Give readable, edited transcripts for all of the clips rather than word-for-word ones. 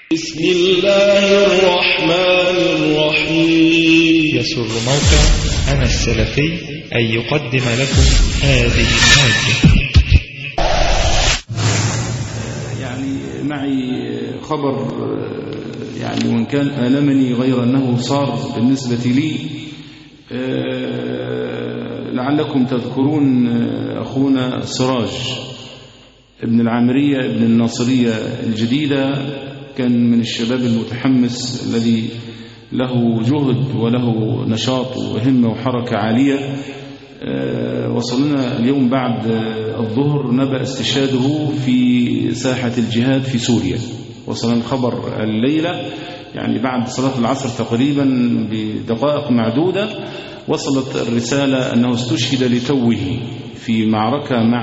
بسم الله الرحمن الرحيم. يسر موقع أنا السلفي أن يقدم لكم هذه المادة. يعني معي خبر يعني وإن كان آلمني غير أنه صار بالنسبة لي. لعلكم تذكرون أخونا سراج ابن العامرية ابن الناصرية الجديدة، كان من الشباب المتحمس الذي له جهد وله نشاط وهمة وحركة عالية. وصلنا اليوم بعد الظهر نبأ استشهاده في ساحة الجهاد في سوريا. وصلنا الخبر الليلة يعني بعد صلاة العصر تقريبا بدقائق معدودة وصلت الرسالة أنه استشهد لتوه في معركة مع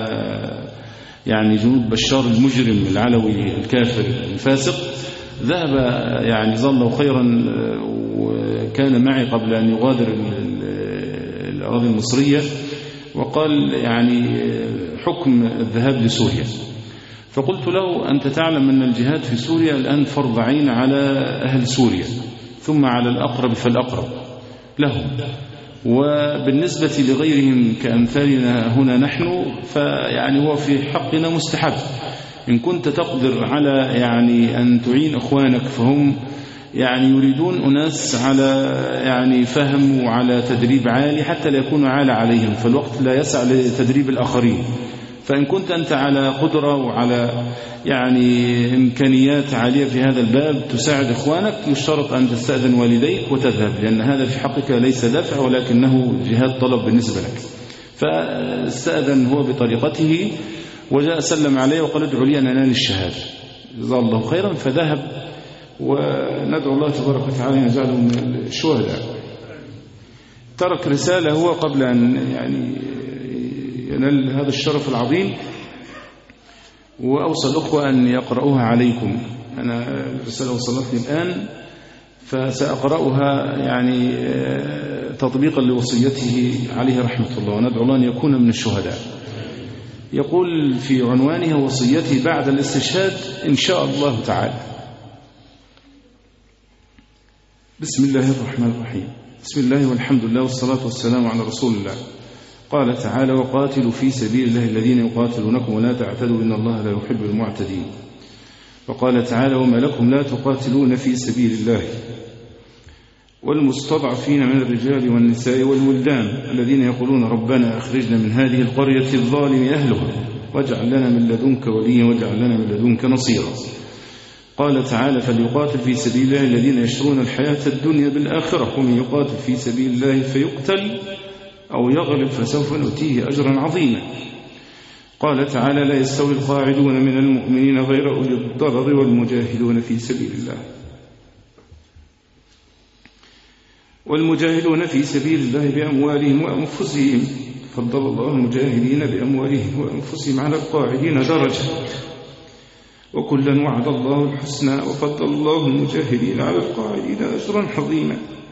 يعني جنود بشار المجرم العلوي الكافر الفاسق. ذهب يعني ظل خيرا وكان معي قبل أن يغادر الأراضي المصرية، وقال يعني حكم الذهاب لسوريا. فقلت له أنت تعلم أن الجهاد في سوريا الآن فرض عين على أهل سوريا ثم على الأقرب فالأقرب لهم، وبالنسبة لغيرهم كأمثالنا هنا نحن فيعني هو في حقنا مستحب. إن كنت تقدر على يعني أن تعين أخوانك فهم يعني يريدون أناس على يعني فهم وعلى تدريب عالي حتى لا يكون عالى عليهم، فالوقت لا يسع لتدريب الآخرين. فإن كنت أنت على قدرة وعلى يعني إمكانيات عالية في هذا الباب تساعد إخوانك، يشترط أن تستأذن والديك وتذهب، لأن هذا في حقك ليس دفع ولكنه جهاد طلب بالنسبة لك. فاستأذن هو بطريقته وجاء سلم عليه وقال ادعو لي أن أنال الشهادة، جزاه الله خيرا. فذهب، وندعو الله تبارك وتعالى أن يجعله من الشهداء. ترك رسالة هو قبل أن يعني ينال هذا الشرف العظيم، وأوصى الأخوة أن يقرأوها عليكم. أنا الرسالة وصلتني الآن فسأقرأها يعني تطبيقا لوصيته عليه رحمة الله، وندعو الله أن يكون من الشهداء. يقول في عنوانها وصيتي بعد الاستشهاد إن شاء الله تعالى. بسم الله الرحمن الرحيم. بسم الله والحمد لله والصلاة والسلام على رسول الله. قال تعالى وقاتلوا في سبيل الله الذين يقاتلونكم ولا تعتدوا إن الله لا يحب المعتدين. وقال تعالى وما لكم لا تقاتلون في سبيل الله والمستضعفين من الرجال والنساء والولدان الذين يقولون ربنا أخرجنا من هذه القرية الظالم أهلها واجعل لنا من لدنك وليا واجعل لنا من لدنك نصيرا. قال تعالى فليقاتل في سبيل الله الذين يشترون الحياة الدنيا بالآخرة ومن يقاتل في سبيل الله فيقتل أو يغلب فسوف نؤتيه أجرا عظيما. قال تعالى لا يستوي القاعدون من المؤمنين غير أولي الضرر والمجاهدون في سبيل الله بأموالهم وأنفسهم فضل الله المجاهدين بأموالهم وأنفسهم على القاعدين درجة وكلا وعد الله الحسنى وفضل الله المجاهدين على القاعدين أجرا عظيما.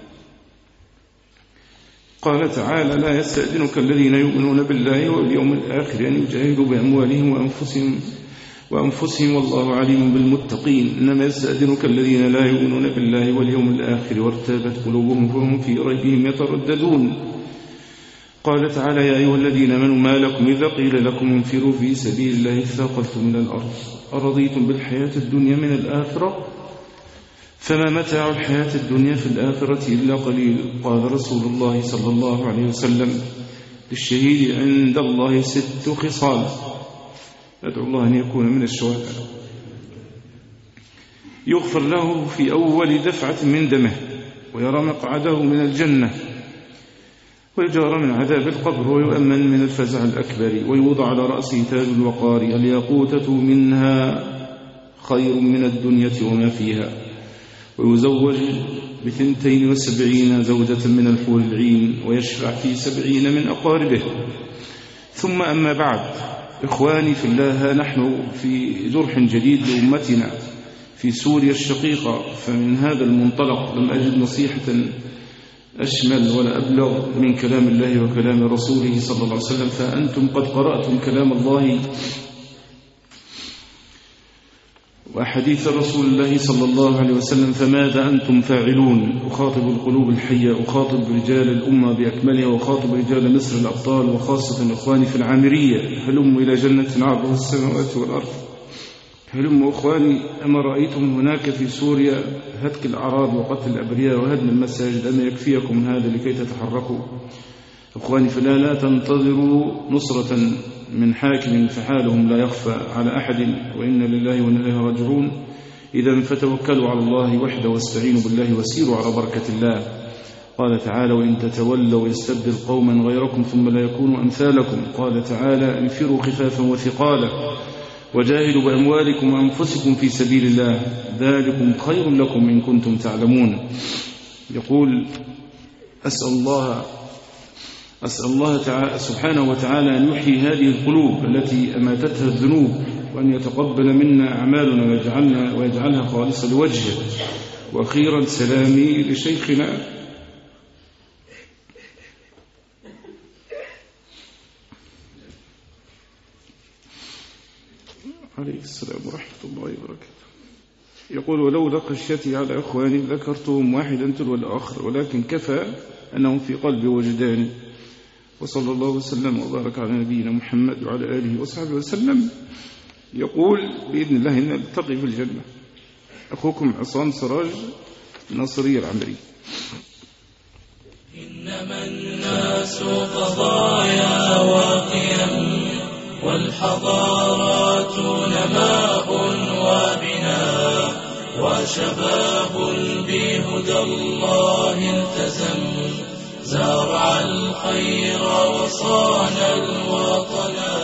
قال تعالى لا يستأذنك الذين يؤمنون بالله واليوم الآخر أن يجاهدوا بأموالهم وأنفسهم والله عليم بالمتقين. إنما يستأذنك الذين لا يؤمنون بالله واليوم الآخر وارتابت قلوبهم فهم في ريبهم يترددون. قال تعالى يا أيها الذين آمنوا ما لكم إذا قيل لكم انفروا في سبيل الله اثاقلتم من الأرض أرضيتم بالحياة الدنيا من الآخرة فما متاع الحياة الدنيا في الآخرة إلا قليل. قال رسول الله صلى الله عليه وسلم للشهيد عند الله 6 خصال. أدعو الله أن يكون من الشهداء. يغفر له في أول دفعة من دمه ويرى مقعده من الجنة ويجار من عذاب القبر ويؤمن من الفزع الأكبر ويوضع على رأسه تاج الوقار الياقوتة منها خير من الدنيا وما فيها ويزوج ب72 زوجة من الحور العين ويشفع في 70 من أقاربه. ثم أما بعد إخواني في الله، نحن في جرح جديد لأمتنا في سوريا الشقيقة. فمن هذا المنطلق لم أجد نصيحة أشمل ولا أبلغ من كلام الله وكلام رسوله صلى الله عليه وسلم. فأنتم قد قرأتم كلام الله وحديث رسول الله صلى الله عليه وسلم: فماذا أنتم فاعلون؟ أخاطب القلوب الحية، أخاطب رجال الأمة بأكملها، وأخاطب رجال مصر الأبطال، وخاصة إخواني في العامرية: هلموا إلى جنة عرضها السماوات والأرض. هلموا إخواني، أما رأيتم هناك في سوريا هتك الأعراض وقتل الأبرياء وهدم المساجد، أما يكفيكم هذا لكي تتحركوا؟ إخواني فلا، لا تنتظروا نصرة من حاكم فحالهم لا يخفى على أحد، وإن لله وإنا إليه راجعون. إذا فتوكلوا على الله وحده واستعينوا بالله وسيروا على بركة الله. قال تعالى: وإن تتولوا يستبدل قوما غيركم ثم لا يكونوا أمثالكم. قال تعالى: انفروا خفافا وثقالا وجاهدوا بأموالكم وأنفسكم في سبيل الله، ذلكم خير لكم إن كنتم تعلمون. يقول: أسأل الله سبحانه وتعالى أن يحيي هذه القلوب التي أماتتها الذنوب، وأن يتقبل منا أعمالنا ويجعلها خالصة لوجهه. وأخيرا سلامي لشيخنا عليه السلام ورحمة الله وبركاته. يقول: ولولا خشيتي على إخواني ذكرتهم واحدا تلو الآخر، ولكن كفى أنهم في قلبي وجداني. وصلى الله وسلم وبارك على نبينا محمد وعلى آله وصحبه وسلم. يقول: بإذن الله نلتقي في الجنة. أخوكم عصام سراج، الناصرية العمرية. إنما الناس قضايا وقيم، والحضارات نماء وبناء، وشباب بهدى الله التزم، زرع الخير وصان الوطن.